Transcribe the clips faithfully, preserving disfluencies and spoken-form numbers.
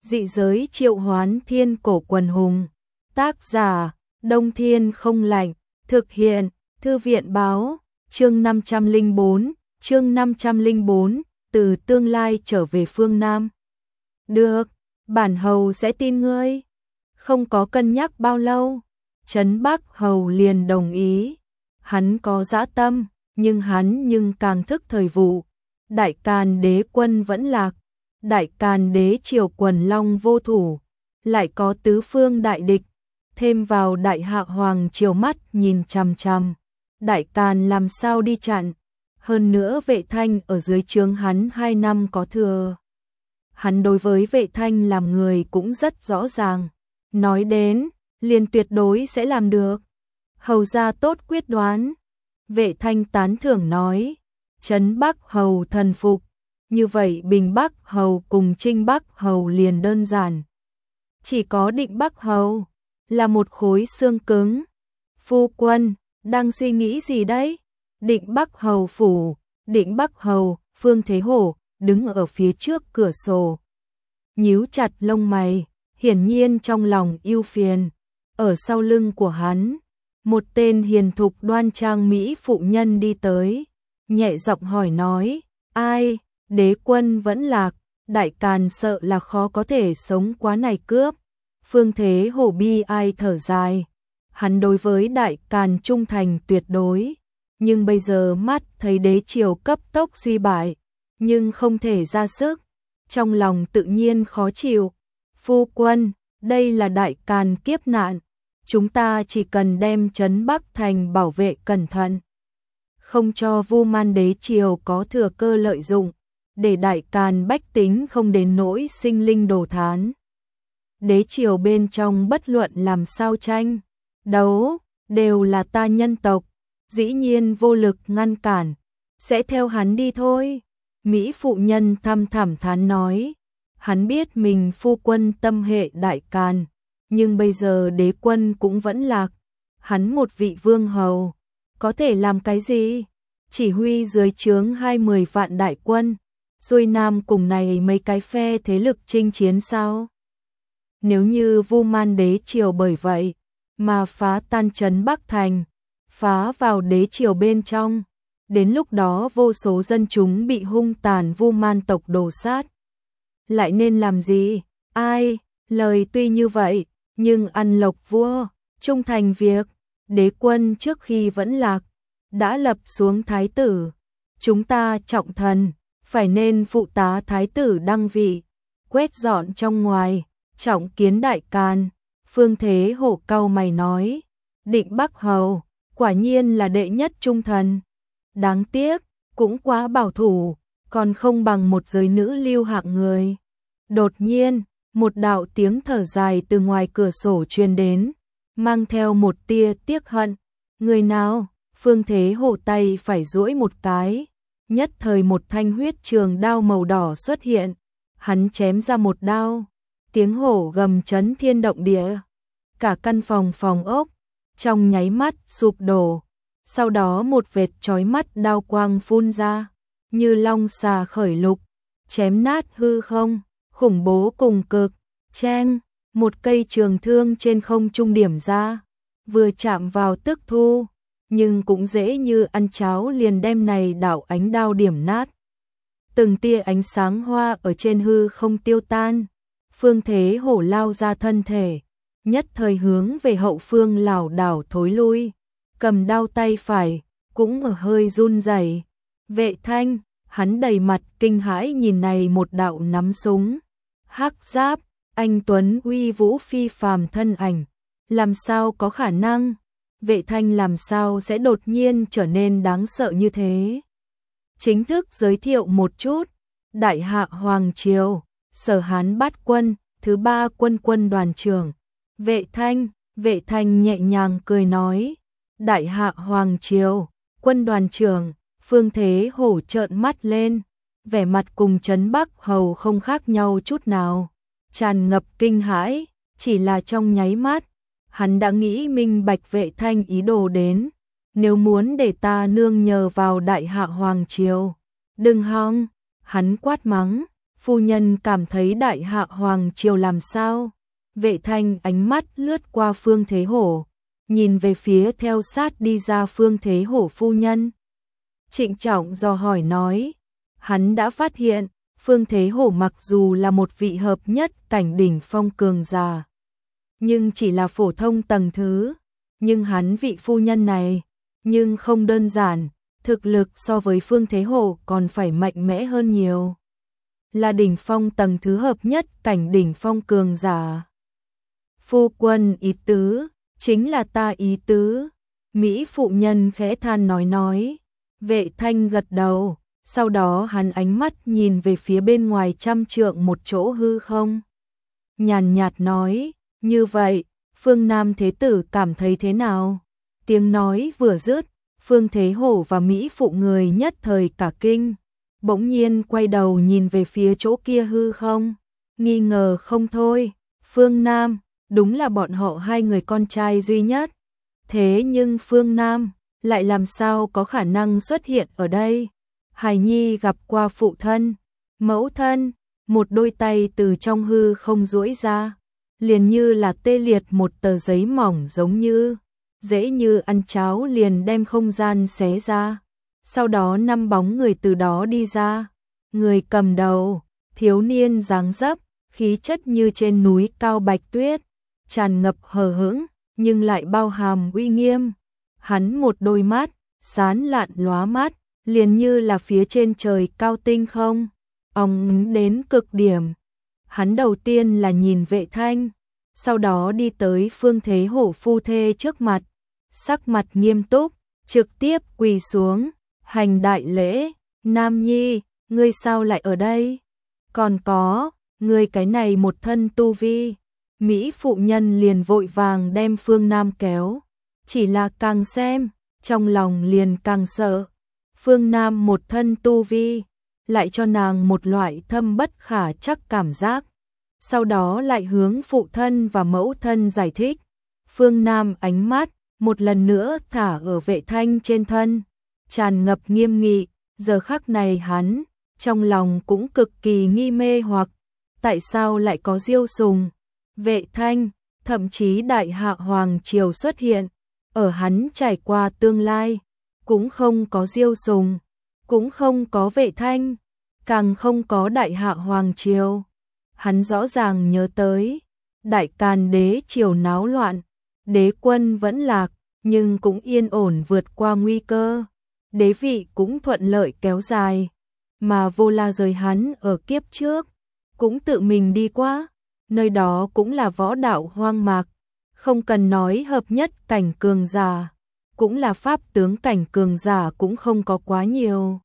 Dị giới triệu hoán thiên cổ quần hùng. Tác giả, Đông Thiên không lạnh. Thực hiện, Thư viện báo. Chương năm trăm lẻ bốn, chương năm trăm lẻ bốn, từ tương lai trở về phương Nam. Được, bản hầu sẽ tin ngươi. Không có cân nhắc bao lâu, Trấn Bắc hầu liền đồng ý. Hắn có dã tâm, nhưng hắn nhưng càng thức thời vụ. Đại Càn đế quân vẫn lạc, Đại Càn đế triều quần long vô thủ, lại có tứ phương đại địch, thêm vào Đại Hạ hoàng triều mắt nhìn chằm chằm, Đại Càn làm sao đi chặn? Hơn nữa Vệ Thanh ở dưới trướng hắn hai năm có thừa. Hắn đối với Vệ Thanh làm người cũng rất rõ ràng, nói đến, liền tuyệt đối sẽ làm được. Hầu gia tốt quyết đoán. Vệ Thanh tán thưởng nói, Trấn Bắc hầu thần phục, như vậy Bình Bắc hầu cùng Trinh Bắc hầu liền đơn giản. Chỉ có Định Bắc hầu là một khối xương cứng. Phu quân, đang suy nghĩ gì đấy? Định Bắc hầu phủ, Định Bắc hầu, Phương Thế Hổ, đứng ở phía trước cửa sổ. Nhíu chặt lông mày, hiển nhiên trong lòng ưu phiền. Ở sau lưng của hắn, một tên hiền thục đoan trang mỹ phụ nhân đi tới, nhẹ giọng hỏi nói, ai, đế quân vẫn lạc, Đại Càn sợ là khó có thể sống quá này cướp. Phương Thế Hổ bi ai thở dài, hắn đối với Đại Càn trung thành tuyệt đối, nhưng bây giờ mắt thấy đế triều cấp tốc suy bại, nhưng không thể ra sức, trong lòng tự nhiên khó chịu. Phu quân, đây là Đại Càn kiếp nạn, chúng ta chỉ cần đem Trấn Bắc thành bảo vệ cẩn thận, không cho Vu Man đế triều có thừa cơ lợi dụng, để Đại Càn bách tính không đến nỗi sinh linh đồ thán. Đế triều bên trong bất luận làm sao tranh đấu, đều là ta nhân tộc, dĩ nhiên vô lực ngăn cản, sẽ theo hắn đi thôi. Mỹ phụ nhân thăm thẳm thán nói, hắn biết mình phu quân tâm hệ Đại Càn, nhưng bây giờ đế quân cũng vẫn lạc, hắn một vị vương hầu, có thể làm cái gì? Chỉ huy dưới trướng hai mươi vạn đại quân, xuôi nam cùng này mấy cái phe thế lực chinh chiến sao? Nếu như Vu Man đế triều bởi vậy mà phá tan Trấn Bắc thành, phá vào đế triều bên trong, đến lúc đó vô số dân chúng bị hung tàn Vu Man tộc đồ sát, lại nên làm gì? Ai, lời tuy như vậy, nhưng ăn lộc vua, trung thành việc, đế quân trước khi vẫn lạc, đã lập xuống thái tử, chúng ta trọng thần, phải nên phụ tá thái tử đăng vị, quét dọn trong ngoài, trọng kiến Đại Càn. Phương Thế Hổ cau mày nói, Định Bắc hầu, quả nhiên là đệ nhất trung thần, đáng tiếc, cũng quá bảo thủ, còn không bằng một giới nữ lưu hạng người. Đột nhiên, một đạo tiếng thở dài từ ngoài cửa sổ truyền đến, mang theo một tia tiếc hận. Người nào? Phương Thế Hổ tay phải duỗi một cái, nhất thời một thanh huyết trường đao màu đỏ xuất hiện, hắn chém ra một đao, tiếng hổ gầm chấn thiên động địa, cả căn phòng phòng ốc trong nháy mắt sụp đổ, sau đó một vệt chói mắt đao quang phun ra, như long xà khởi lục, chém nát hư không, khủng bố cùng cực. Cheng, một cây trường thương trên không trung điểm ra, vừa chạm vào tức thu, nhưng cũng dễ như ăn cháo liền đem này đạo ánh đao điểm nát. Từng tia ánh sáng hoa ở trên hư không tiêu tan, Phương Thế Hổ lao ra thân thể, nhất thời hướng về hậu phương lảo đảo thối lui, cầm đao tay phải, cũng ở hơi run rẩy. Vệ Thanh, hắn đầy mặt kinh hãi nhìn này một đạo nắm súng, hắc giáp, anh tuấn uy vũ phi phàm thân ảnh, làm sao có khả năng? Vệ Thanh làm sao sẽ đột nhiên trở nên đáng sợ như thế? Chính thức giới thiệu một chút, Đại Hạ Hoàng Triều, Sở Hán Bát Quân, thứ ba quân quân đoàn trưởng. Vệ Thanh, Vệ Thanh nhẹ nhàng cười nói, Đại Hạ Hoàng Triều, quân đoàn trưởng. Phương Thế Hổ trợn mắt lên, vẻ mặt cùng Trấn Bắc hầu không khác nhau chút nào, tràn ngập kinh hãi, chỉ là trong nháy mắt, hắn đã nghĩ minh bạch Vệ Thanh ý đồ đến, nếu muốn để ta nương nhờ vào Đại Hạ Hoàng Triều, đừng hòng, hắn quát mắng. phu nhân cảm thấy đại hạ hoàng triều làm sao? Vệ Thanh ánh mắt lướt qua Phương Thế Hổ, nhìn về phía theo sát đi ra Phương Thế Hổ phu nhân. Trịnh trọng dò hỏi nói, hắn đã phát hiện, Phương Thế Hổ mặc dù là một vị hợp nhất cảnh đỉnh phong cường giả, nhưng chỉ là phổ thông tầng thứ, nhưng hắn vị phu nhân này, nhưng không đơn giản, thực lực so với Phương Thế Hổ còn phải mạnh mẽ hơn nhiều. Là đỉnh phong tầng thứ hợp nhất cảnh đỉnh phong cường giả. Phu quân ý tứ, chính là ta ý tứ. Mỹ phụ nhân khẽ than nói nói. Vệ Thanh gật đầu, sau đó hắn ánh mắt nhìn về phía bên ngoài trăm trượng một chỗ hư không. Nhàn nhạt nói, như vậy, Phương Nam Thế Tử cảm thấy thế nào? Tiếng nói vừa dứt, Phương Thế Hổ và Mỹ phụ người nhất thời cả kinh, bỗng nhiên quay đầu nhìn về phía chỗ kia hư không, nghi ngờ không thôi, Phương Nam, đúng là bọn họ hai người con trai duy nhất. Thế nhưng Phương Nam lại làm sao có khả năng xuất hiện ở đây? Hài Nhi gặp qua phụ thân, mẫu thân, một đôi tay từ trong hư không duỗi ra, liền như là tê liệt một tờ giấy mỏng giống như, dễ như ăn cháo liền đem không gian xé ra. Sau đó năm bóng người từ đó đi ra, người cầm đầu, thiếu niên dáng dấp, khí chất như trên núi cao bạch tuyết, tràn ngập hờ hững, nhưng lại bao hàm uy nghiêm. Hắn một đôi mắt, sáng lạn lóa mắt, liền như là phía trên trời cao tinh không, óng đến cực điểm. Hắn đầu tiên là nhìn Vệ Thanh, sau đó đi tới Phương Thế Hổ phu thê trước mặt, sắc mặt nghiêm túc, trực tiếp quỳ xuống, hành đại lễ, Nam Nhi, ngươi sao lại ở đây? Còn có, ngươi cái này một thân tu vi. Mỹ phụ nhân liền vội vàng đem Phương Nam kéo, chỉ là càng xem, trong lòng liền càng sợ. Phương Nam một thân tu vi, lại cho nàng một loại thâm bất khả chắc cảm giác. Sau đó lại hướng phụ thân và mẫu thân giải thích. Phương Nam ánh mắt, một lần nữa thả ở Vệ Thanh trên thân, tràn ngập nghiêm nghị, giờ khắc này hắn, trong lòng cũng cực kỳ nghi mê hoặc, tại sao lại có Diêu Sùng, Vệ Thanh, thậm chí Đại Hạ Hoàng Triều xuất hiện, ở hắn trải qua tương lai, cũng không có Diêu Sùng, cũng không có Vệ Thanh, càng không có Đại Hạ Hoàng Triều. Hắn rõ ràng nhớ tới, Đại Càn đế triều náo loạn, đế quân vẫn lạc, nhưng cũng yên ổn vượt qua nguy cơ, đế vị cũng thuận lợi kéo dài, mà Vô La Giới hắn ở kiếp trước, cũng tự mình đi qua, nơi đó cũng là võ đạo hoang mạc, không cần nói hợp nhất cảnh cường giả, cũng là pháp tướng cảnh cường giả cũng không có quá nhiều.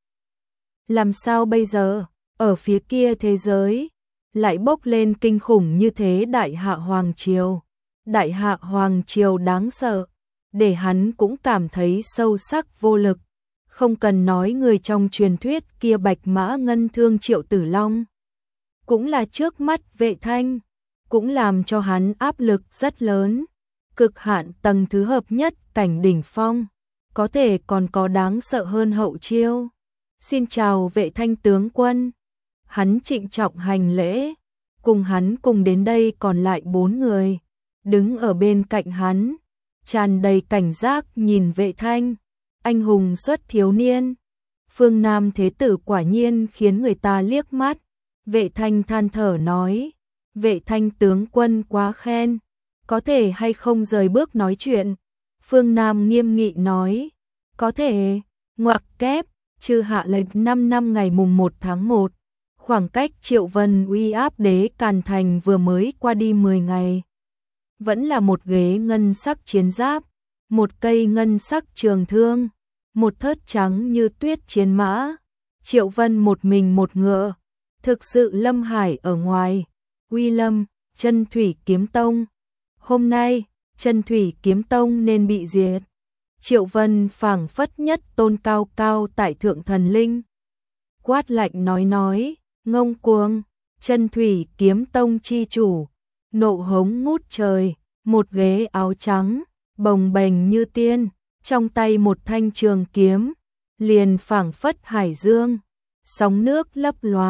Làm sao bây giờ, ở phía kia thế giới, lại bốc lên kinh khủng như thế Đại Hạ Hoàng Triều. Đại Hạ Hoàng Triều đáng sợ, để hắn cũng cảm thấy sâu sắc vô lực. Không cần nói người trong truyền thuyết kia Bạch Mã Ngân Thương Triệu Tử Long, cũng là trước mắt Vệ Thanh, cũng làm cho hắn áp lực rất lớn. Cực hạn tầng thứ hợp nhất cảnh đỉnh phong, có thể còn có đáng sợ hơn hậu chiêu. Xin chào Vệ Thanh tướng quân. Hắn trịnh trọng hành lễ, cùng hắn cùng đến đây còn lại bốn người, đứng ở bên cạnh hắn, tràn đầy cảnh giác nhìn Vệ Thanh, anh hùng xuất thiếu niên. Phương Nam Thế Tử quả nhiên khiến người ta liếc mắt. Vệ Thanh than thở nói, Vệ Thanh tướng quân quá khen, có thể hay không rời bước nói chuyện? Phương Nam nghiêm nghị nói, có thể, ngoặc kép, trừ hạ lệnh năm năm ngày mùng một tháng một, khoảng cách Triệu Vân uy áp đế Càn Thành vừa mới qua đi mười ngày. Vẫn là một ghế ngân sắc chiến giáp, một cây ngân sắc trường thương, một thớt trắng như tuyết chiến mã. Triệu Vân một mình một ngựa, thực sự lâm hải ở ngoài. Uy lâm, Chân Thủy Kiếm Tông. Hôm nay, Chân Thủy Kiếm Tông nên bị diệt. Triệu Vân phảng phất nhất tôn cao cao tại thượng thần linh. Quát lạnh nói nói, ngông cuồng, Chân Thủy Kiếm Tông chi chủ, nộ hống ngút trời, một ghế áo trắng, bồng bềnh như tiên, trong tay một thanh trường kiếm, liền phảng phất hải dương, sóng nước lấp loáng,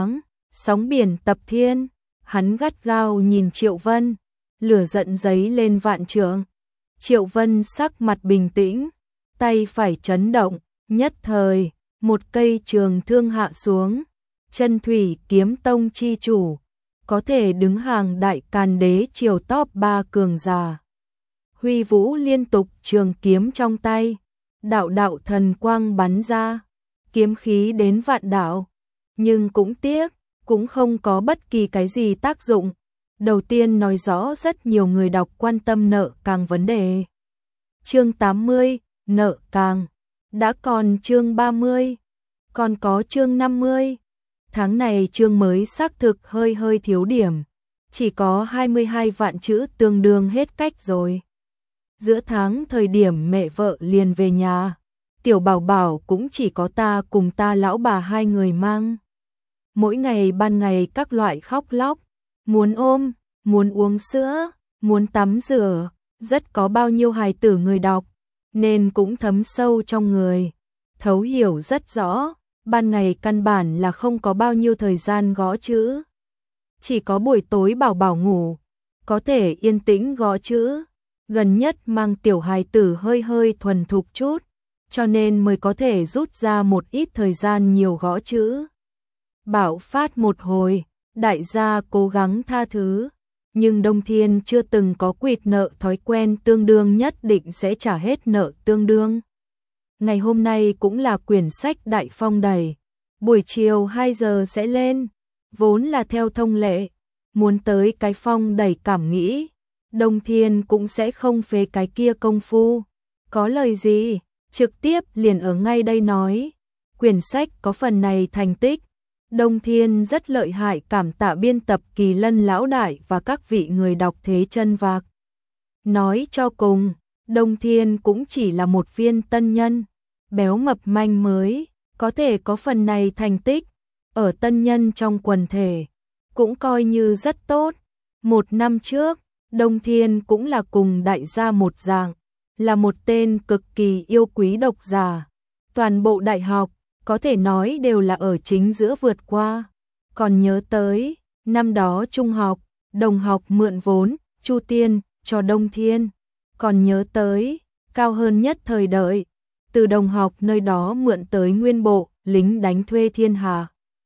Sóng biển tập thiên, hắn gắt gao nhìn Triệu Vân, lửa giận giấy lên vạn trượng. Triệu Vân sắc mặt bình tĩnh, tay phải chấn động, nhất thời, một cây trường thương hạ xuống. Chân Thủy Kiếm Tông chi chủ, có thể đứng hàng đại càn đế triều top ba cường giả. Huy vũ liên tục trường kiếm trong tay, đạo đạo thần quang bắn ra, kiếm khí đến vạn đạo, nhưng cũng tiếc, cũng không có bất kỳ cái gì tác dụng. Đầu tiên nói rõ rất nhiều người đọc quan tâm nợ càng vấn đề. Chương tám mươi, nợ càng, đã còn chương ba mươi, còn có chương năm mươi. Tháng này chương mới xác thực hơi hơi thiếu điểm, chỉ có hai mươi hai vạn chữ tương đương hết cách rồi. Giữa tháng thời điểm mẹ vợ liền về nhà, tiểu bảo bảo cũng chỉ có ta cùng ta lão bà hai người mang. Mỗi ngày ban ngày các loại khóc lóc, muốn ôm, muốn uống sữa, muốn tắm rửa, rất có bao nhiêu hài tử người đọc, nên cũng thấm sâu trong người, thấu hiểu rất rõ. Ban ngày căn bản là không có bao nhiêu thời gian gõ chữ. Chỉ có buổi tối bảo bảo ngủ, có thể yên tĩnh gõ chữ. Gần nhất mang tiểu hài tử hơi hơi thuần thục chút, cho nên mới có thể rút ra một ít thời gian nhiều gõ chữ. Bạo phát một hồi, đại gia cố gắng tha thứ, nhưng Đông Thiên chưa từng có quỵt nợ thói quen, tương đương nhất định sẽ trả hết nợ tương đương. Ngày hôm nay cũng là quyển sách đại phong đẩy, buổi chiều hai giờ sẽ lên, vốn là theo thông lệ, muốn tới cái phong đẩy cảm nghĩ, Đông Thiên cũng sẽ không phế cái kia công phu, có lời gì, trực tiếp liền ở ngay đây nói. Quyển sách có phần này thành tích, Đông Thiên rất lợi hại, cảm tạ biên tập Kỳ Lân lão đại và các vị người đọc thế chân vạc. Nói cho cùng, Đông Thiên cũng chỉ là một viên tân nhân, béo mập manh mới, có thể có phần này thành tích, ở tân nhân trong quần thể, cũng coi như rất tốt. Một năm trước, Đông Thiên cũng là cùng đại gia một dạng, là một tên cực kỳ yêu quý độc giả. Toàn bộ đại học, có thể nói đều là ở chính giữa vượt qua. Còn nhớ tới, năm đó trung học, đồng học mượn vốn, chu tiên, cho Đông Thiên. Còn nhớ tới, cao hơn nhất thời đợi, từ đồng học nơi đó mượn tới nguyên bộ, lính đánh thuê thiên hà.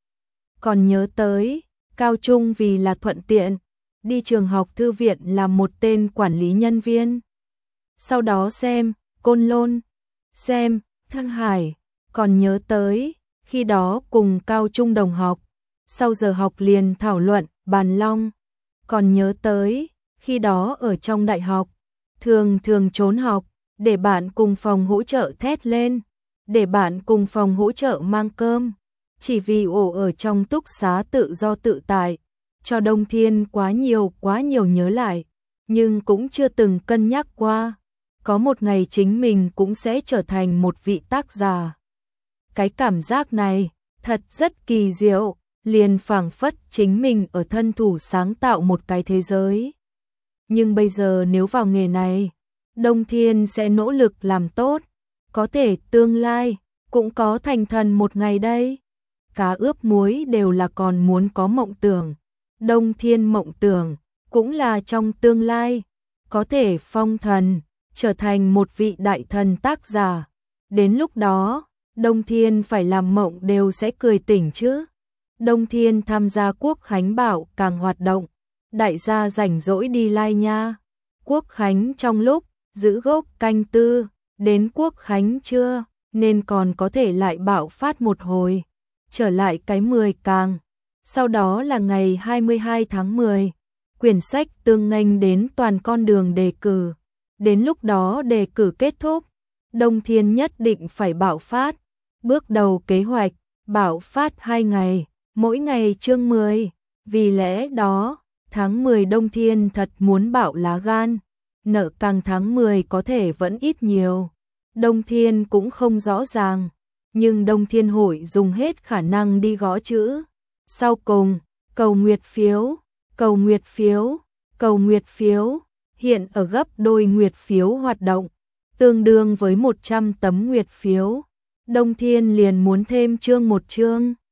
Còn nhớ tới, cao trung vì là thuận tiện, đi trường học thư viện làm một tên quản lý nhân viên. Sau đó xem, Côn Lôn, xem, Thăng Hải. Còn nhớ tới, khi đó cùng cao trung đồng học, sau giờ học liền thảo luận, bàn long. Còn nhớ tới, khi đó ở trong đại học, thường thường trốn học, để bạn cùng phòng hỗ trợ thét lên, để bạn cùng phòng hỗ trợ mang cơm, chỉ vì ổ ở trong túc xá tự do tự tại, cho Đông Thiên quá nhiều quá nhiều nhớ lại, nhưng cũng chưa từng cân nhắc qua, có một ngày chính mình cũng sẽ trở thành một vị tác giả. Cái cảm giác này, thật rất kỳ diệu, liền phảng phất chính mình ở thân thủ sáng tạo một cái thế giới. Nhưng bây giờ nếu vào nghề này, Đông Thiên sẽ nỗ lực làm tốt, có thể tương lai, cũng có thành thần một ngày đây. Cá ướp muối đều là còn muốn có mộng tưởng. Đông Thiên mộng tưởng, cũng là trong tương lai, có thể phong thần, trở thành một vị đại thần tác giả. Đến lúc đó, Đông Thiên phải làm mộng đều sẽ cười tỉnh chứ. Đông Thiên tham gia Quốc Khánh Bảo càng hoạt động, đại gia rảnh rỗi đi lai nha. Quốc Khánh trong lúc giữ gốc canh tư, đến Quốc Khánh chưa, nên còn có thể lại bạo phát một hồi, trở lại cái mười càng. Sau đó là ngày hai mươi hai tháng mười, quyển sách tương nghênh đến toàn con đường đề cử. Đến lúc đó đề cử kết thúc, Đông Thiên nhất định phải bạo phát. Bước đầu kế hoạch, bạo phát hai ngày, mỗi ngày chương mười. Vì lẽ đó, tháng mười Đông Thiên thật muốn bạo lá gan. Nợ càng tháng mười có thể vẫn ít nhiều. Đông Thiên cũng không rõ ràng, nhưng Đông Thiên hội dùng hết khả năng đi gõ chữ. Sau cùng, cầu nguyệt phiếu, cầu nguyệt phiếu, cầu nguyệt phiếu, hiện ở gấp đôi nguyệt phiếu hoạt động, tương đương với một trăm tấm nguyệt phiếu. Đông Thiên liền muốn thêm chương một chương.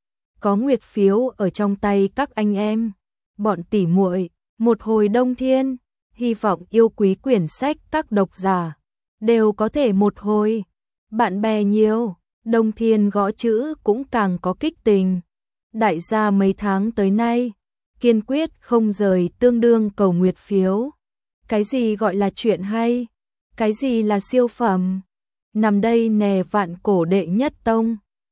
có nguyệt phiếu ở trong tay các anh em, bọn tỉ muội, một hồi Đông Thiên, hy vọng yêu quý quyển sách các độc giả đều có thể một hồi. Bạn bè nhiều, Đông Thiên gõ chữ cũng càng có kích tình. Đại gia mấy tháng tới nay, kiên quyết không rời tương đương cầu nguyệt phiếu. Cái gì gọi là chuyện hay? Cái gì là siêu phẩm? Nằm đây nè vạn cổ đệ nhất tông.